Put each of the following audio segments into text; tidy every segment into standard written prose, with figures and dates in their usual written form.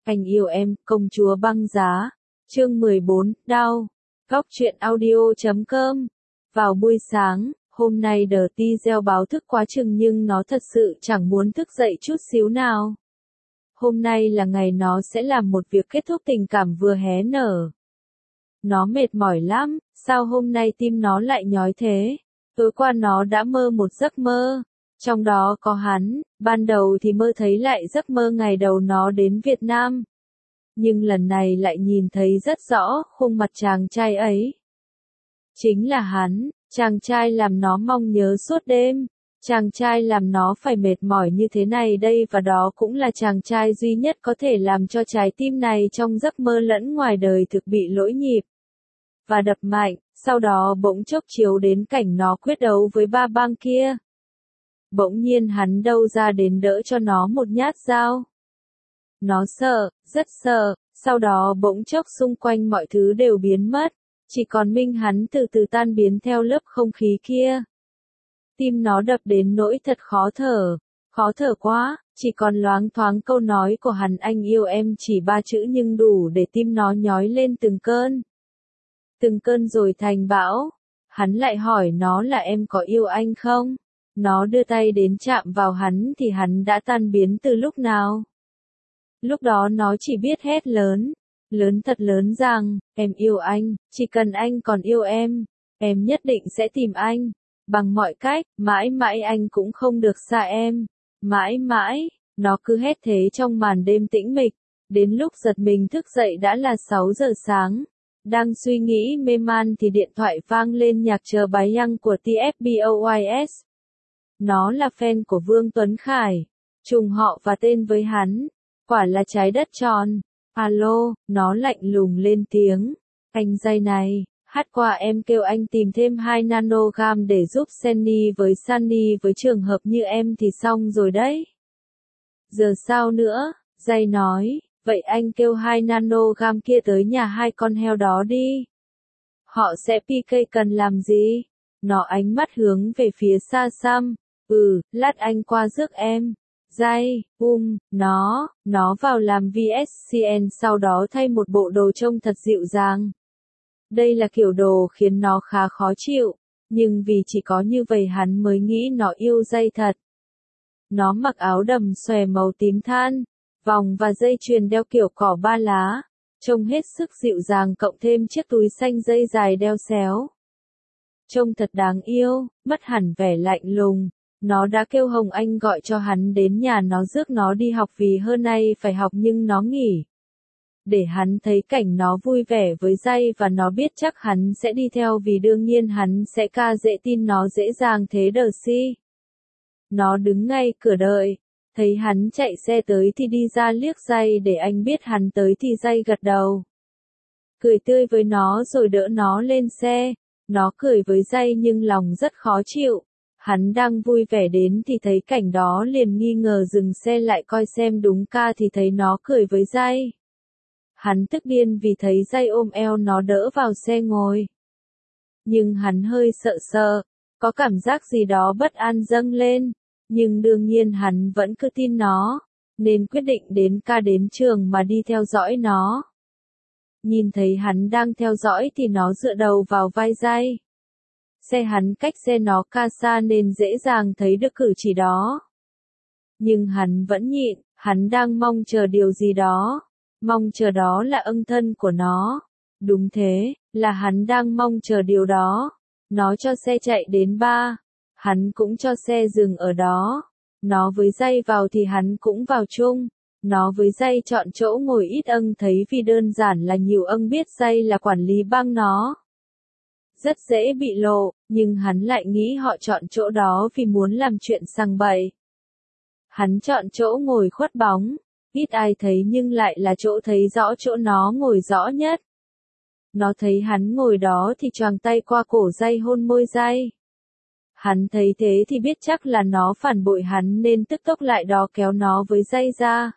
Anh yêu em, công chúa băng giá. Chương 14, đau. Góc truyện audio.com. Vào buổi sáng, hôm nay The Diesel báo thức quá chừng nhưng nó thật sự chẳng muốn thức dậy chút xíu nào. Hôm nay là ngày nó sẽ làm một việc kết thúc tình cảm vừa hé nở. Nó mệt mỏi lắm, sao hôm nay tim nó lại nhói thế? Tối qua nó đã mơ một giấc mơ. Trong đó có hắn, ban đầu thì mơ thấy lại giấc mơ ngày đầu nó đến Việt Nam. Nhưng lần này lại nhìn thấy rất rõ khuôn mặt chàng trai ấy. Chính là hắn, chàng trai làm nó mong nhớ suốt đêm. Chàng trai làm nó phải mệt mỏi như thế này đây và đó cũng là chàng trai duy nhất có thể làm cho trái tim này trong giấc mơ lẫn ngoài đời thực bị lỗi nhịp. Và đập mạnh, sau đó bỗng chốc chiếu đến cảnh nó quyết đấu với ba bang kia. Bỗng nhiên hắn đâu ra đến đỡ cho nó một nhát dao. Nó sợ, rất sợ, sau đó bỗng chốc xung quanh mọi thứ đều biến mất, chỉ còn mình hắn từ từ tan biến theo lớp không khí kia. Tim nó đập đến nỗi thật khó thở quá, chỉ còn loáng thoáng câu nói của hắn anh yêu em chỉ 3 chữ nhưng đủ để tim nó nhói lên từng cơn rồi thành bão. Hắn lại hỏi nó là em có yêu anh không? Nó đưa tay đến chạm vào hắn thì hắn đã tan biến từ lúc nào? Lúc đó nó chỉ biết hét lớn thật lớn rằng, em yêu anh, chỉ cần anh còn yêu em nhất định sẽ tìm anh, bằng mọi cách, mãi mãi anh cũng không được xa em, mãi mãi, nó cứ hét thế trong màn đêm tĩnh mịch, đến lúc giật mình thức dậy đã là 6 giờ sáng. Đang suy nghĩ mê man thì điện thoại vang lên nhạc chờ bài Young của TFBOYS. Nó là fan của Vương Tuấn Khải, trùng họ và tên với hắn, quả là trái đất tròn. Alo, nó lạnh lùng lên tiếng. Anh dây này, hát qua em kêu anh tìm thêm 2 nanogam để giúp Sunny với trường hợp như em thì xong rồi đấy. Giờ sao nữa, dây nói, vậy anh kêu 2 nanogam kia tới nhà 2 con heo đó đi. Họ sẽ PK cần làm gì? Nó ánh mắt hướng về phía xa xăm. Lát anh qua rước em. Dây, nó vào làm VSCN sau đó thay một bộ đồ trông thật dịu dàng. Đây là kiểu đồ khiến nó khá khó chịu, nhưng vì chỉ có như vậy hắn mới nghĩ nó yêu dây thật. Nó mặc áo đầm xòe màu tím than, vòng và dây chuyền đeo kiểu cỏ 3 lá, trông hết sức dịu dàng cộng thêm chiếc túi xanh dây dài đeo xéo. Trông thật đáng yêu, mất hẳn vẻ lạnh lùng. Nó đã kêu Hồng Anh gọi cho hắn đến nhà nó rước nó đi học vì hôm nay phải học nhưng nó nghỉ. Để hắn thấy cảnh nó vui vẻ với dây và nó biết chắc hắn sẽ đi theo vì đương nhiên hắn sẽ ca dễ tin nó dễ dàng thế đờ si. Nó đứng ngay cửa đợi, thấy hắn chạy xe tới thì đi ra liếc dây để anh biết hắn tới thì dây gật đầu. Cười tươi với nó rồi đỡ nó lên xe, nó cười với dây nhưng lòng rất khó chịu. Hắn đang vui vẻ đến thì thấy cảnh đó liền nghi ngờ dừng xe lại coi xem đúng ca thì thấy nó cười với dây. Hắn tức điên vì thấy dây ôm eo nó đỡ vào xe ngồi. Nhưng hắn hơi sợ, có cảm giác gì đó bất an dâng lên, nhưng đương nhiên hắn vẫn cứ tin nó, nên quyết định đến đến trường mà đi theo dõi nó. Nhìn thấy hắn đang theo dõi thì nó dựa đầu vào vai dây. Xe hắn cách xe nó ca xa nên dễ dàng thấy được cử chỉ đó. Nhưng hắn vẫn nhịn, hắn đang mong chờ điều gì đó. Mong chờ đó là ân thân của nó. Đúng thế, là hắn đang mong chờ điều đó. Nó cho xe chạy đến 3. Hắn cũng cho xe dừng ở đó. Nó với dây vào thì hắn cũng vào chung. Nó với dây chọn chỗ ngồi ít ân thấy vì đơn giản là nhiều ân biết dây là quản lý bang nó. Rất dễ bị lộ, nhưng hắn lại nghĩ họ chọn chỗ đó vì muốn làm chuyện sằng bậy. Hắn chọn chỗ ngồi khuất bóng, ít ai thấy nhưng lại là chỗ thấy rõ chỗ nó ngồi rõ nhất. Nó thấy hắn ngồi đó thì choàng tay qua cổ dây hôn môi dây. Hắn thấy thế thì biết chắc là nó phản bội hắn nên tức tốc lại đó kéo nó với dây ra.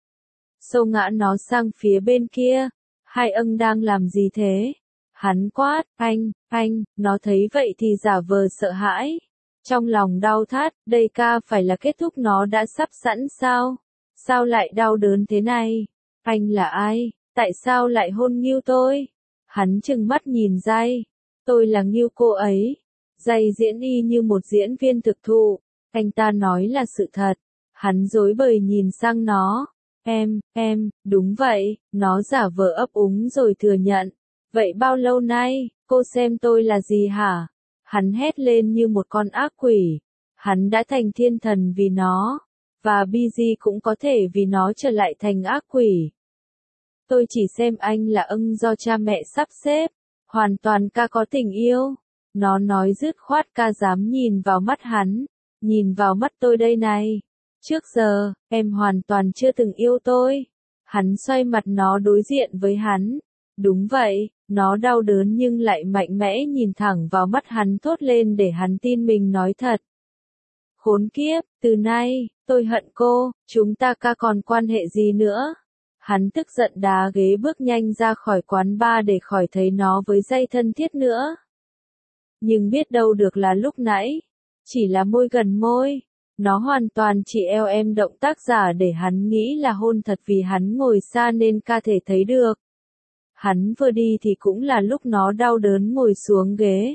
Xô ngã nó sang phía bên kia, 2 ân đang làm gì thế? Hắn quát, anh, nó thấy vậy thì giả vờ sợ hãi. Trong lòng đau thắt, đây ca phải là kết thúc nó đã sắp sẵn sao? Sao lại đau đớn thế này? Anh là ai? Tại sao lại hôn Ngưu tôi? Hắn trừng mắt nhìn Giai. Tôi là Ngưu cô ấy. Giai diễn y như một diễn viên thực thụ. Anh ta nói là sự thật. Hắn rối bời nhìn sang nó. Em, đúng vậy, nó giả vờ ấp úng rồi thừa nhận. Vậy bao lâu nay, cô xem tôi là gì hả? Hắn hét lên như một con ác quỷ. Hắn đã thành thiên thần vì nó. Và BG cũng có thể vì nó trở lại thành ác quỷ. Tôi chỉ xem anh là ưng do cha mẹ sắp xếp. Hoàn toàn ca có tình yêu. Nó nói dứt khoát ca dám nhìn vào mắt hắn. Nhìn vào mắt tôi đây này. Trước giờ, em hoàn toàn chưa từng yêu tôi. Hắn xoay mặt nó đối diện với hắn. Đúng vậy, nó đau đớn nhưng lại mạnh mẽ nhìn thẳng vào mắt hắn thốt lên để hắn tin mình nói thật. Khốn kiếp, từ nay, tôi hận cô, chúng ta ca còn quan hệ gì nữa? Hắn tức giận đá ghế bước nhanh ra khỏi quán bar để khỏi thấy nó với Giai thân thiết nữa. Nhưng biết đâu được là lúc nãy, chỉ là môi gần môi. Nó hoàn toàn chỉ eo em động tác giả để hắn nghĩ là hôn thật vì hắn ngồi xa nên ca thể thấy được. Hắn vừa đi thì cũng là lúc nó đau đớn ngồi xuống ghế.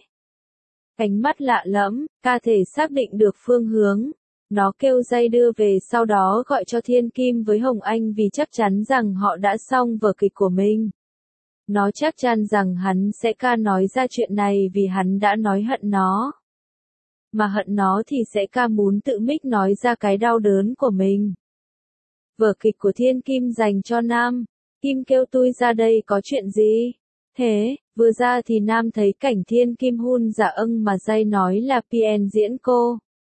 Ánh mắt lạ lẫm, ca thể xác định được phương hướng. Nó kêu Giai đưa về sau đó gọi cho Thiên Kim với Hồng Anh vì chắc chắn rằng họ đã xong vở kịch của mình. Nó chắc chắn rằng hắn sẽ ca nói ra chuyện này vì hắn đã nói hận nó. Mà hận nó thì sẽ ca muốn tự mích nói ra cái đau đớn của mình. Vở kịch của Thiên Kim dành cho Nam. Kim kêu tôi ra đây có chuyện gì? Thế, vừa ra thì Nam thấy cảnh Thiên Kim hun dạ ưng mà Giai nói là PN diễn cô.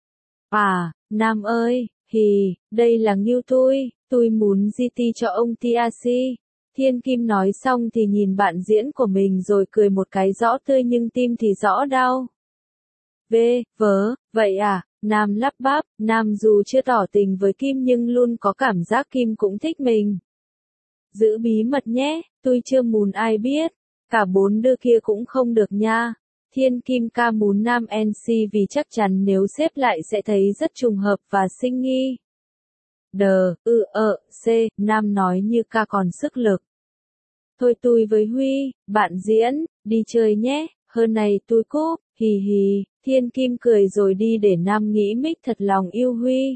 À, Nam ơi, đây là Ngưu tôi muốn GT cho ông TRC. Thiên Kim nói xong thì nhìn bạn diễn của mình rồi cười một cái rõ tươi nhưng tim thì rõ đau. Vậy à, Nam lắp bắp, Nam dù chưa tỏ tình với Kim nhưng luôn có cảm giác Kim cũng thích mình. Giữ bí mật nhé, tôi chưa muốn ai biết, cả bốn đứa kia cũng không được nha. Thiên Kim ca muốn Nam NC vì chắc chắn nếu xếp lại sẽ thấy rất trùng hợp và sinh nghi. Nam nói như ca còn sức lực. Thôi tôi với Huy, bạn diễn, đi chơi nhé, hơn này tôi cúp, Thiên Kim cười rồi đi để Nam nghĩ mic thật lòng yêu Huy.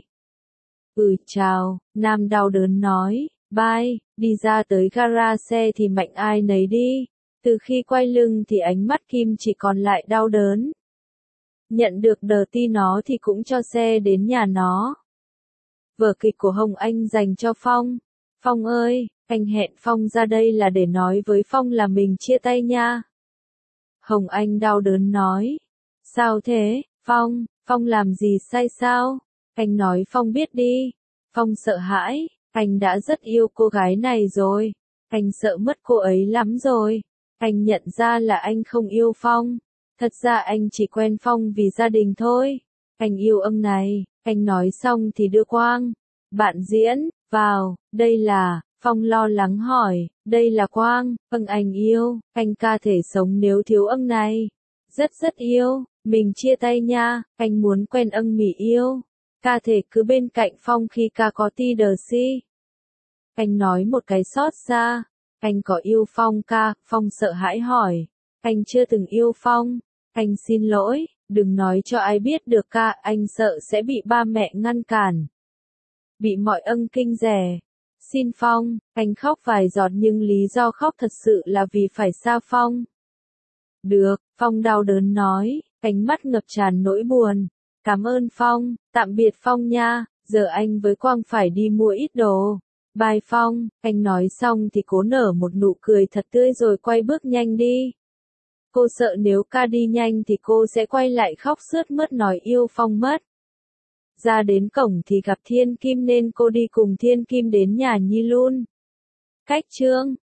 Chào, Nam đau đớn nói, bye, đi ra tới gara xe thì mạnh ai nấy đi. Từ khi quay lưng thì ánh mắt Kim chỉ còn lại đau đớn. Nhận được đờ ti nó thì cũng cho xe đến nhà nó. Vở kịch của Hồng Anh dành cho Phong. Phong ơi, anh hẹn Phong ra đây là để nói với Phong là mình chia tay nha. Hồng Anh đau đớn nói. Sao thế, Phong làm gì sai sao? Anh nói Phong biết đi. Phong sợ hãi, anh đã rất yêu cô gái này rồi. Anh sợ mất cô ấy lắm rồi. Anh nhận ra là anh không yêu Phong. Thật ra anh chỉ quen Phong vì gia đình thôi. Anh yêu ông này, anh nói xong thì đưa Quang. Bạn diễn, vào, đây là, Phong lo lắng hỏi, đây là Quang, anh yêu, anh ca thể sống nếu thiếu ông này. Rất yêu, mình chia tay nha, anh muốn quen ông mỉ yêu. Ca thể cứ bên cạnh Phong khi ca có TDC. Anh nói một cái xót xa. Anh có yêu Phong ca, Phong sợ hãi hỏi. Anh chưa từng yêu Phong. Anh xin lỗi, đừng nói cho ai biết được ca, anh sợ sẽ bị ba mẹ ngăn cản. Bị mọi ân kinh rẻ. Xin Phong, anh khóc vài giọt nhưng lý do khóc thật sự là vì phải xa Phong. Được, Phong đau đớn nói, ánh mắt ngập tràn nỗi buồn. Cảm ơn Phong, tạm biệt Phong nha, giờ anh với Quang phải đi mua ít đồ. Bye Phong, anh nói xong thì cố nở một nụ cười thật tươi rồi quay bước nhanh đi. Cô sợ nếu ca đi nhanh thì cô sẽ quay lại khóc sướt mướt nói yêu Phong mất. Ra đến cổng thì gặp Thiên Kim nên cô đi cùng Thiên Kim đến nhà Nhi Lun. Cách chương